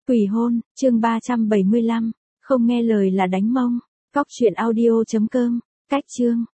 Quỷ hôn, chương 375, không nghe lời là đánh mông. Cóc truyện audio.com, cách chương.